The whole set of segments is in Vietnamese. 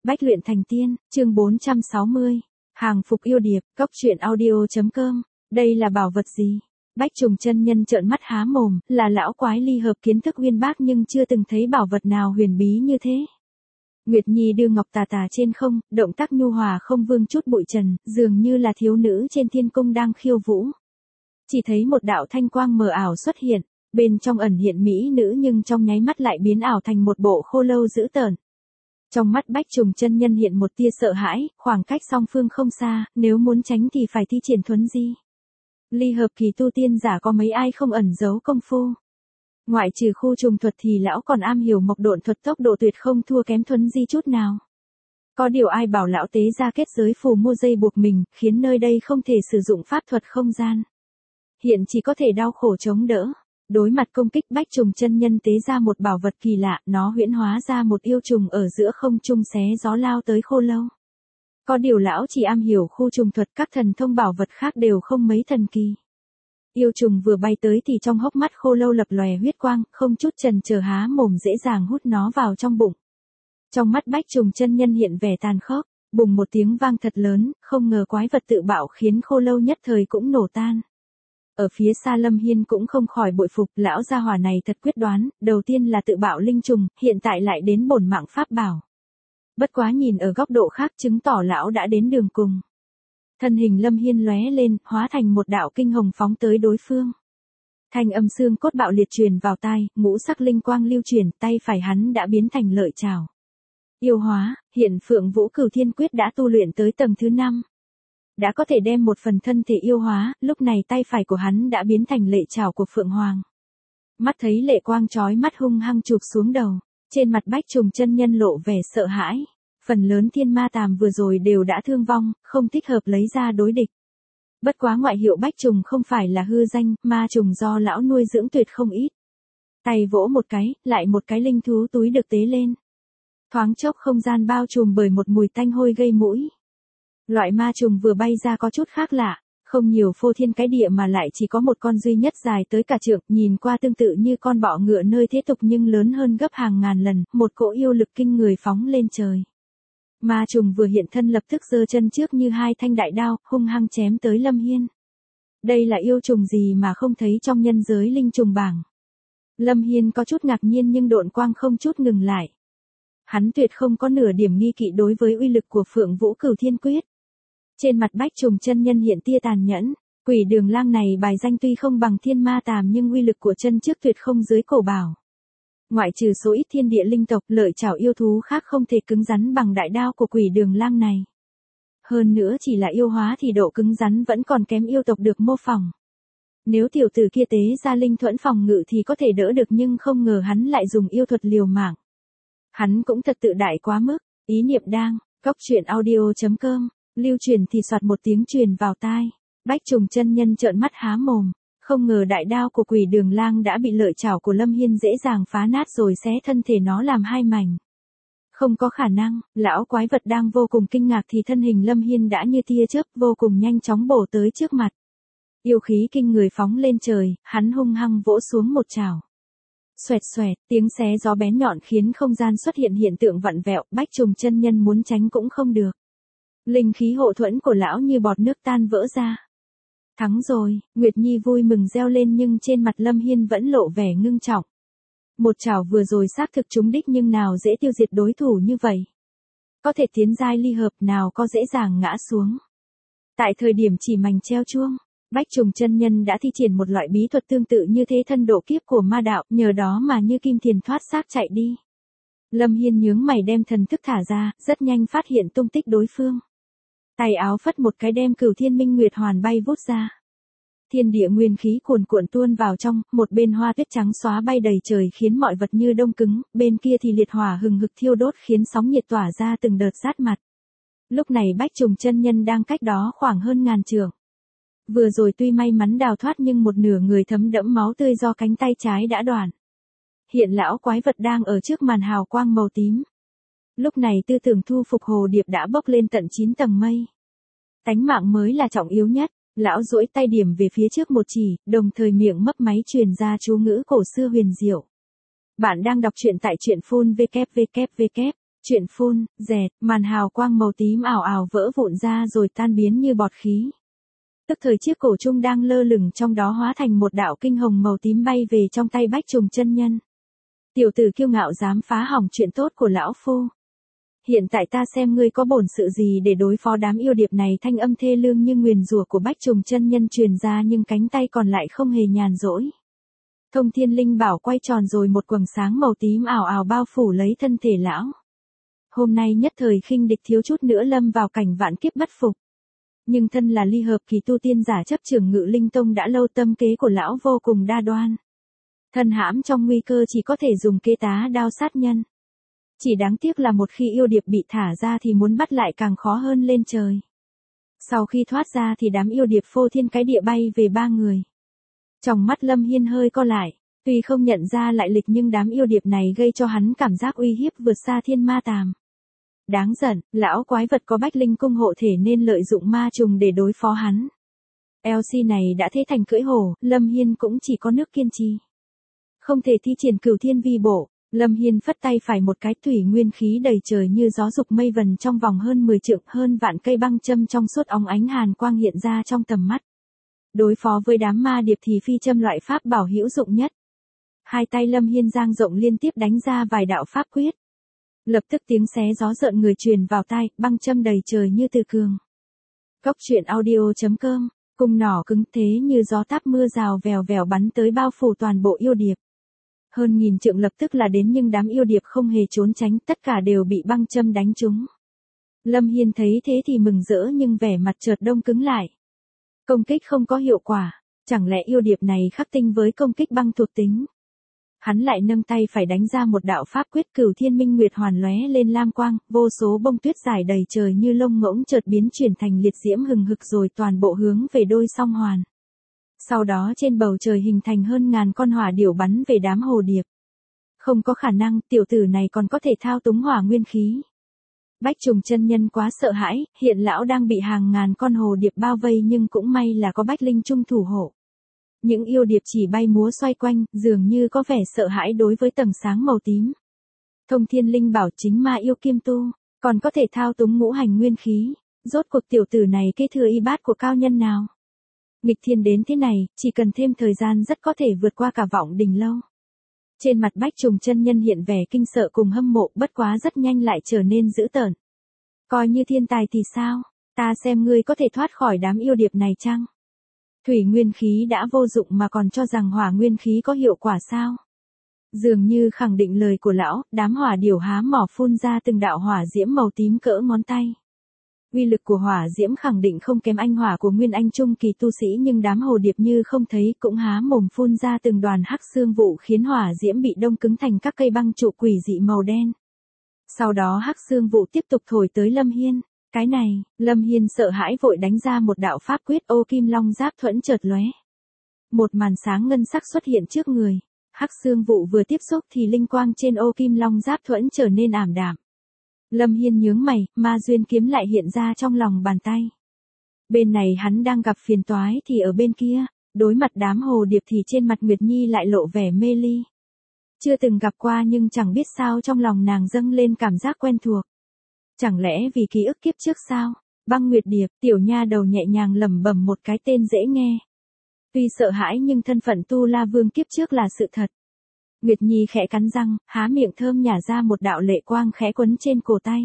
Bách luyện thành tiên, chương 460. Hàng phục yêu điệp, cốc truyện audio.com. Đây là bảo vật gì? Bách Trùng chân nhân trợn mắt há mồm, là lão quái ly hợp kiến thức uyên bác nhưng chưa từng thấy bảo vật nào huyền bí như thế. Nguyệt Nhi đưa ngọc tà tà trên không, động tác nhu hòa không vương chút bụi trần, dường như là thiếu nữ trên thiên cung đang khiêu vũ. Chỉ thấy một đạo thanh quang mờ ảo xuất hiện, bên trong ẩn hiện mỹ nữ nhưng trong nháy mắt lại biến ảo thành một bộ khô lâu dữ tợn. Trong mắt Bách Trùng chân nhân hiện một tia sợ hãi, khoảng cách song phương không xa, nếu muốn tránh thì phải thi triển thuấn di. Ly hợp kỳ tu tiên giả có mấy ai không ẩn giấu công phu. Ngoại trừ khu trùng thuật thì lão còn am hiểu mộc độn thuật, tốc độ tuyệt không thua kém thuấn di chút nào. Có điều ai bảo lão tế ra kết giới phù mua dây buộc mình, khiến nơi đây không thể sử dụng pháp thuật không gian. Hiện chỉ có thể đau khổ chống đỡ. Đối mặt công kích, Bách Trùng chân nhân tế ra một bảo vật kỳ lạ, nó huyễn hóa ra một yêu trùng ở giữa không trung xé gió lao tới khô lâu. Có điều lão chỉ am hiểu khu trùng thuật, các thần thông bảo vật khác đều không mấy thần kỳ. Yêu trùng vừa bay tới thì trong hốc mắt khô lâu lập lòe huyết quang, không chút chần chờ há mồm dễ dàng hút nó vào trong bụng. Trong mắt Bách Trùng chân nhân hiện vẻ tàn khốc, bùng một tiếng vang thật lớn, không ngờ quái vật tự bạo khiến khô lâu nhất thời cũng nổ tan. Ở phía xa Lâm Hiên cũng không khỏi bội phục, lão gia hỏa này thật quyết đoán, đầu tiên là tự bạo linh trùng, hiện tại lại đến bổn mạng pháp bảo. Bất quá nhìn ở góc độ khác chứng tỏ lão đã đến đường cùng. Thân hình Lâm Hiên lóe lên, hóa thành một đạo kinh hồng phóng tới đối phương. Thanh âm xương cốt bạo liệt truyền vào tai, ngũ sắc linh quang lưu truyền, tay phải hắn đã biến thành lợi trảo. Yêu hóa, hiện Phượng Vũ Cửu Thiên Quyết đã tu luyện tới tầng thứ 5. Đã có thể đem một phần thân thể yêu hóa, lúc này tay phải của hắn đã biến thành lệ trảo của Phượng Hoàng. Mắt thấy lệ quang chói mắt hung hăng chụp xuống đầu, trên mặt Bách Trùng chân nhân lộ vẻ sợ hãi. Phần lớn thiên ma tàm vừa rồi đều đã thương vong, không thích hợp lấy ra đối địch. Bất quá ngoại hiệu Bách Trùng không phải là hư danh, ma trùng do lão nuôi dưỡng tuyệt không ít. Tay vỗ một cái, lại một cái linh thú túi được tế lên. Thoáng chốc không gian bao trùm bởi một mùi tanh hôi gây mũi. Loại ma trùng vừa bay ra có chút khác lạ, không nhiều phô thiên cái địa mà lại chỉ có một con duy nhất dài tới cả trượng, nhìn qua tương tự như con bọ ngựa nơi thế tục nhưng lớn hơn gấp hàng ngàn lần, một cỗ yêu lực kinh người phóng lên trời. Ma trùng vừa hiện thân lập tức giơ chân trước như hai thanh đại đao, hung hăng chém tới Lâm Hiên. Đây là yêu trùng gì mà không thấy trong nhân giới linh trùng bảng. Lâm Hiên có chút ngạc nhiên nhưng độn quang không chút ngừng lại. Hắn tuyệt không có nửa điểm nghi kỵ đối với uy lực của Phượng Vũ Cửu Thiên Quyết. Trên mặt Bách Trùng chân nhân hiện tia tàn nhẫn, quỷ đường lang này bài danh tuy không bằng thiên ma tàm nhưng uy lực của chân trước tuyệt không dưới cổ bảo. Ngoại trừ số ít thiên địa linh tộc, lợi trảo yêu thú khác không thể cứng rắn bằng đại đao của quỷ đường lang này. Hơn nữa chỉ là yêu hóa thì độ cứng rắn vẫn còn kém yêu tộc được mô phỏng. Nếu tiểu tử kia tế ra linh thuẫn phòng ngự thì có thể đỡ được nhưng không ngờ hắn lại dùng yêu thuật liều mạng. Hắn cũng thật tự đại quá mức, ý niệm đang, cốc truyện audio.com, lưu truyền thì soạt một tiếng truyền vào tai. Bách Trùng chân nhân trợn mắt há mồm, không ngờ đại đao của quỷ đường lang đã bị lợi trảo của Lâm Hiên dễ dàng phá nát rồi xé thân thể nó làm hai mảnh. Không có khả năng, lão quái vật đang vô cùng kinh ngạc thì thân hình Lâm Hiên đã như tia chớp vô cùng nhanh chóng bổ tới trước mặt. Yêu khí kinh người phóng lên trời, hắn hung hăng vỗ xuống một trảo. Xoẹt xoẹt, tiếng xé gió bén nhọn khiến không gian xuất hiện hiện tượng vặn vẹo, Bách Trùng chân nhân muốn tránh cũng không được. Linh khí hộ thuẫn của lão như bọt nước tan vỡ ra. Thắng rồi, Nguyệt Nhi vui mừng reo lên nhưng trên mặt Lâm Hiên vẫn lộ vẻ ngưng trọng. Một chảo vừa rồi xác thực trúng đích nhưng nào dễ tiêu diệt đối thủ như vậy. Có thể tiến giai ly hợp nào có dễ dàng ngã xuống. Tại thời điểm chỉ mảnh treo chuông, Bách Trùng chân nhân đã thi triển một loại bí thuật tương tự như thế thân độ kiếp của ma đạo, nhờ đó mà như kim thiền thoát xác chạy đi. Lâm Hiên nhướng mày đem thần thức thả ra, rất nhanh phát hiện tung tích đối phương. Tay áo phất một cái đem Cửu Thiên Minh Nguyệt Hoàn bay vút ra. Thiên địa nguyên khí cuồn cuộn tuôn vào trong, một bên hoa tuyết trắng xóa bay đầy trời khiến mọi vật như đông cứng, bên kia thì liệt hỏa hừng hực thiêu đốt khiến sóng nhiệt tỏa ra từng đợt rát mặt. Lúc này Bách Trùng chân nhân đang cách đó khoảng hơn ngàn trượng. Vừa rồi tuy may mắn đào thoát nhưng một nửa người thấm đẫm máu tươi do cánh tay trái đã đoạn. Hiện lão quái vật đang ở trước màn hào quang màu tím. Lúc này tư tưởng thu phục hồ điệp đã bốc lên tận 9 tầng mây. Tánh mạng mới là trọng yếu nhất, lão duỗi tay điểm về phía trước một chỉ, đồng thời miệng mấp máy truyền ra chú ngữ cổ xưa huyền diệu. Bạn đang đọc truyện tại truyện phun www. Chuyện phun, dẹt, màn hào quang màu tím ảo ảo vỡ vụn ra rồi tan biến như bọt khí. Tức thời chiếc cổ trung đang lơ lửng trong đó hóa thành một đạo kinh hồng màu tím bay về trong tay Bách Trùng chân nhân. Tiểu tử kiêu ngạo dám phá hỏng chuyện tốt của lão phu. Hiện tại ta xem ngươi có bổn sự gì để đối phó đám yêu điệp này. Thanh âm thê lương như nguyền rủa của Bách Trùng chân nhân truyền ra nhưng cánh tay còn lại không hề nhàn rỗi. Thông Thiên Linh Bảo quay tròn rồi một quầng sáng màu tím ảo ảo bao phủ lấy thân thể lão. Hôm nay nhất thời khinh địch thiếu chút nữa lâm vào cảnh vạn kiếp bất phục. Nhưng thân là ly hợp kỳ tu tiên giả chấp trưởng Ngự Linh Tông đã lâu, tâm kế của lão vô cùng đa đoan. Thân hãm trong nguy cơ chỉ có thể dùng kế tá đao sát nhân. Chỉ đáng tiếc là một khi yêu điệp bị thả ra thì muốn bắt lại càng khó hơn lên trời. Sau khi thoát ra thì đám yêu điệp phô thiên cái địa bay về 3 người. Trong mắt Lâm Hiên hơi co lại, tuy không nhận ra lại lịch nhưng đám yêu điệp này gây cho hắn cảm giác uy hiếp vượt xa thiên ma tàm. Đáng giận, lão quái vật có Bách Linh cung hộ thể nên lợi dụng ma trùng để đối phó hắn. LC này đã thế thành cưỡi hổ, Lâm Hiên cũng chỉ có nước kiên trì. Không thể thi triển Cửu Thiên Vi Bộ, Lâm Hiên phất tay phải một cái, thủy nguyên khí đầy trời như gió dục mây vần trong vòng hơn 10 trượng, hơn vạn cây băng châm trong suốt óng ánh hàn quang hiện ra trong tầm mắt. Đối phó với đám ma điệp thì phi châm loại pháp bảo hữu dụng nhất. Hai tay Lâm Hiên dang rộng liên tiếp đánh ra vài đạo pháp quyết. Lập tức tiếng xé gió rợn người truyền vào tai, băng châm đầy trời như từ cường. Cốc truyện audio.com, cung nỏ cứng thế như gió táp mưa rào vèo vèo bắn tới bao phủ toàn bộ yêu điệp. Hơn nghìn trượng lập tức là đến nhưng đám yêu điệp không hề trốn tránh, tất cả đều bị băng châm đánh trúng. Lâm Hiên thấy thế thì mừng rỡ nhưng vẻ mặt chợt đông cứng lại. Công kích không có hiệu quả, chẳng lẽ yêu điệp này khắc tinh với công kích băng thuộc tính. Hắn lại nâng tay phải đánh ra một đạo pháp quyết, Cửu Thiên Minh Nguyệt hoàn lóe lên lam quang, vô số bông tuyết dài đầy trời như lông ngỗng chợt biến chuyển thành liệt diễm hừng hực rồi toàn bộ hướng về đôi song hoàn. Sau đó trên bầu trời hình thành hơn ngàn con hỏa điểu bắn về đám hồ điệp. Không có khả năng, tiểu tử này còn có thể thao túng hỏa nguyên khí. Bách Trùng chân nhân quá sợ hãi, hiện lão đang bị hàng ngàn con hồ điệp bao vây nhưng cũng may là có Bách Linh Trung thủ hộ. Những yêu điệp chỉ bay múa xoay quanh, dường như có vẻ sợ hãi đối với tầng sáng màu tím. Thông Thiên Linh Bảo chính ma yêu kiêm tu, còn có thể thao túng ngũ hành nguyên khí. Rốt cuộc tiểu tử này kế thừa y bát của cao nhân nào? Nghịch thiên đến thế này, chỉ cần thêm thời gian rất có thể vượt qua cả Vọng Đình Lâu. Trên mặt Bách Trùng chân nhân hiện vẻ kinh sợ cùng hâm mộ, bất quá rất nhanh lại trở nên dữ tợn. Coi như thiên tài thì sao, ta xem ngươi có thể thoát khỏi đám yêu điệp này chăng? Thủy nguyên khí đã vô dụng mà còn cho rằng hỏa nguyên khí có hiệu quả sao? Dường như khẳng định lời của lão, đám hỏa điểu há mỏ phun ra từng đạo hỏa diễm màu tím cỡ ngón tay. Uy lực của hỏa diễm khẳng định không kém anh hỏa của nguyên anh trung kỳ tu sĩ nhưng đám hồ điệp như không thấy cũng há mồm phun ra từng đoàn hắc xương vụ khiến hỏa diễm bị đông cứng thành các cây băng trụ quỷ dị màu đen. Sau đó hắc xương vụ tiếp tục thổi tới Lâm Hiên. Cái này, Lâm Hiên sợ hãi vội đánh ra một đạo pháp quyết, ô kim long giáp thuẫn chợt lóe. Một màn sáng ngân sắc xuất hiện trước người. Hắc xương vụ vừa tiếp xúc thì linh quang trên ô kim long giáp thuẫn trở nên ảm đạm. Lâm Hiên nhướng mày, ma duyên kiếm lại hiện ra trong lòng bàn tay. Bên này hắn đang gặp phiền toái thì ở bên kia, đối mặt đám hồ điệp thì trên mặt Nguyệt Nhi lại lộ vẻ mê ly. Chưa từng gặp qua nhưng chẳng biết sao trong lòng nàng dâng lên cảm giác quen thuộc. Chẳng lẽ vì ký ức kiếp trước sao? Băng Nguyệt Điệp, tiểu nha đầu nhẹ nhàng lẩm bẩm một cái tên dễ nghe. Tuy sợ hãi nhưng thân phận Tu La Vương kiếp trước là sự thật. Nguyệt Nhi khẽ cắn răng, há miệng thơm nhả ra một đạo lệ quang khẽ quấn trên cổ tay.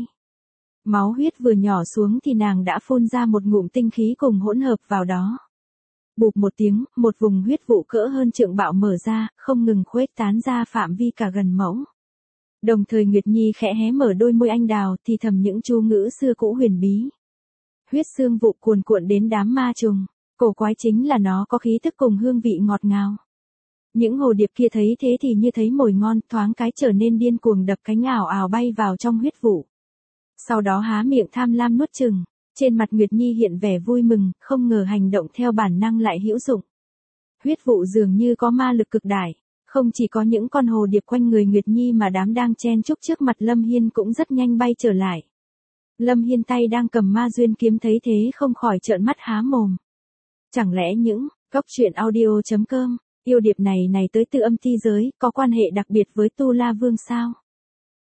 Máu huyết vừa nhỏ xuống thì nàng đã phun ra một ngụm tinh khí cùng hỗn hợp vào đó. Bụp một tiếng, một vùng huyết vụ cỡ hơn trượng bạo mở ra, không ngừng khuếch tán ra phạm vi cả gần mẫu. Đồng thời Nguyệt Nhi khẽ hé mở đôi môi anh đào thì thầm những chú ngữ xưa cũ huyền bí. Huyết xương vụ cuồn cuộn đến đám ma trùng, cổ quái chính là nó có khí thức cùng hương vị ngọt ngào. Những hồ điệp kia thấy thế thì như thấy mồi ngon, thoáng cái trở nên điên cuồng đập cánh ảo ảo bay vào trong huyết vụ. Sau đó há miệng tham lam nuốt chừng, trên mặt Nguyệt Nhi hiện vẻ vui mừng, không ngờ hành động theo bản năng lại hữu dụng. Huyết vụ dường như có ma lực cực đại, không chỉ có những con hồ điệp quanh người Nguyệt Nhi mà đám đang chen chúc trước mặt Lâm Hiên cũng rất nhanh bay trở lại. Lâm Hiên tay đang cầm ma duyên kiếm thấy thế không khỏi trợn mắt há mồm. Chẳng lẽ những cốc truyện audio.com yêu điệp này tới từ âm ti giới, có quan hệ đặc biệt với Tu La Vương sao?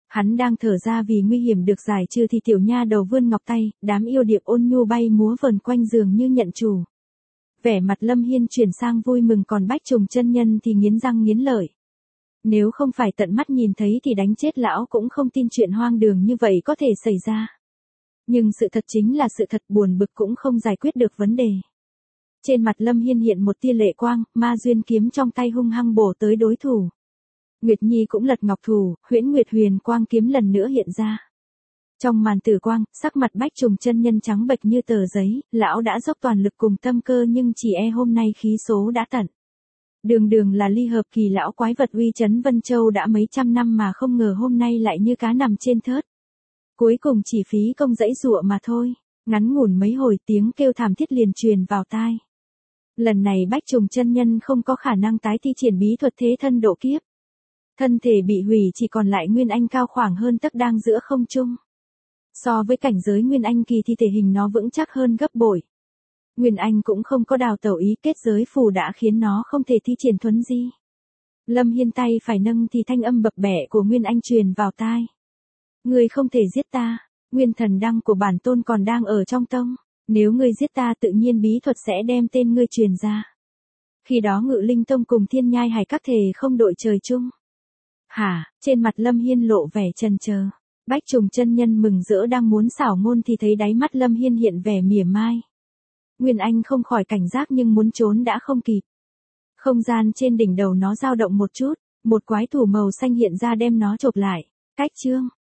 Hắn đang thở ra vì nguy hiểm được giải trừ thì tiểu nha đầu vươn ngọc tay, đám yêu điệp ôn nhu bay múa vần quanh giường như nhận chủ. Vẻ mặt Lâm Hiên chuyển sang vui mừng, còn Bách Trùng chân nhân thì nghiến răng nghiến lợi. Nếu không phải tận mắt nhìn thấy thì đánh chết lão cũng không tin chuyện hoang đường như vậy có thể xảy ra. Nhưng sự thật chính là sự thật, buồn bực cũng không giải quyết được vấn đề. Trên mặt Lâm Hiên hiện một tia lệ quang, ma duyên kiếm trong tay hung hăng bổ tới đối thủ. Nguyệt Nhi cũng lật ngọc thủ, Huyễn Nguyệt Huyền Quang kiếm lần nữa hiện ra. Trong màn tử quang, sắc mặt Bách Trùng chân nhân trắng bệch như tờ giấy, lão đã dốc toàn lực cùng tâm cơ nhưng chỉ e hôm nay khí số đã tận. Đường đường là ly hợp kỳ lão quái vật uy chấn Vân Châu đã mấy trăm năm mà không ngờ hôm nay lại như cá nằm trên thớt. Cuối cùng chỉ phí công dãy dụa mà thôi, ngắn ngủn mấy hồi tiếng kêu thảm thiết liền truyền vào tai. Lần này Bách Trùng chân nhân không có khả năng tái thi triển bí thuật thế thân độ kiếp. Thân thể bị hủy, chỉ còn lại Nguyên Anh cao khoảng hơn tấc đang giữa không trung. So với cảnh giới Nguyên Anh kỳ thì thể hình nó vững chắc hơn gấp bội. Nguyên Anh cũng không có đào tẩu ý, kết giới phù đã khiến nó không thể thi triển thuấn di. Lâm Hiên tay phải nâng thì thanh âm bập bẹ của Nguyên Anh truyền vào tai. Ngươi không thể giết ta, Nguyên thần đăng của bản tôn còn đang ở trong tông. Nếu ngươi giết ta tự nhiên bí thuật sẽ đem tên ngươi truyền ra. Khi đó Ngự Linh Tông cùng Thiên Nhai Hải các thể không đội trời chung. Hả, trên mặt Lâm Hiên lộ vẻ chần chờ. Bách Trùng chân nhân mừng rỡ đang muốn xảo ngôn thì thấy đáy mắt Lâm Hiên hiện vẻ mỉa mai. Nguyên Anh không khỏi cảnh giác nhưng muốn trốn đã không kịp. Không gian trên đỉnh đầu nó dao động một chút, một quái thủ màu xanh hiện ra đem nó chộp lại. Cách chương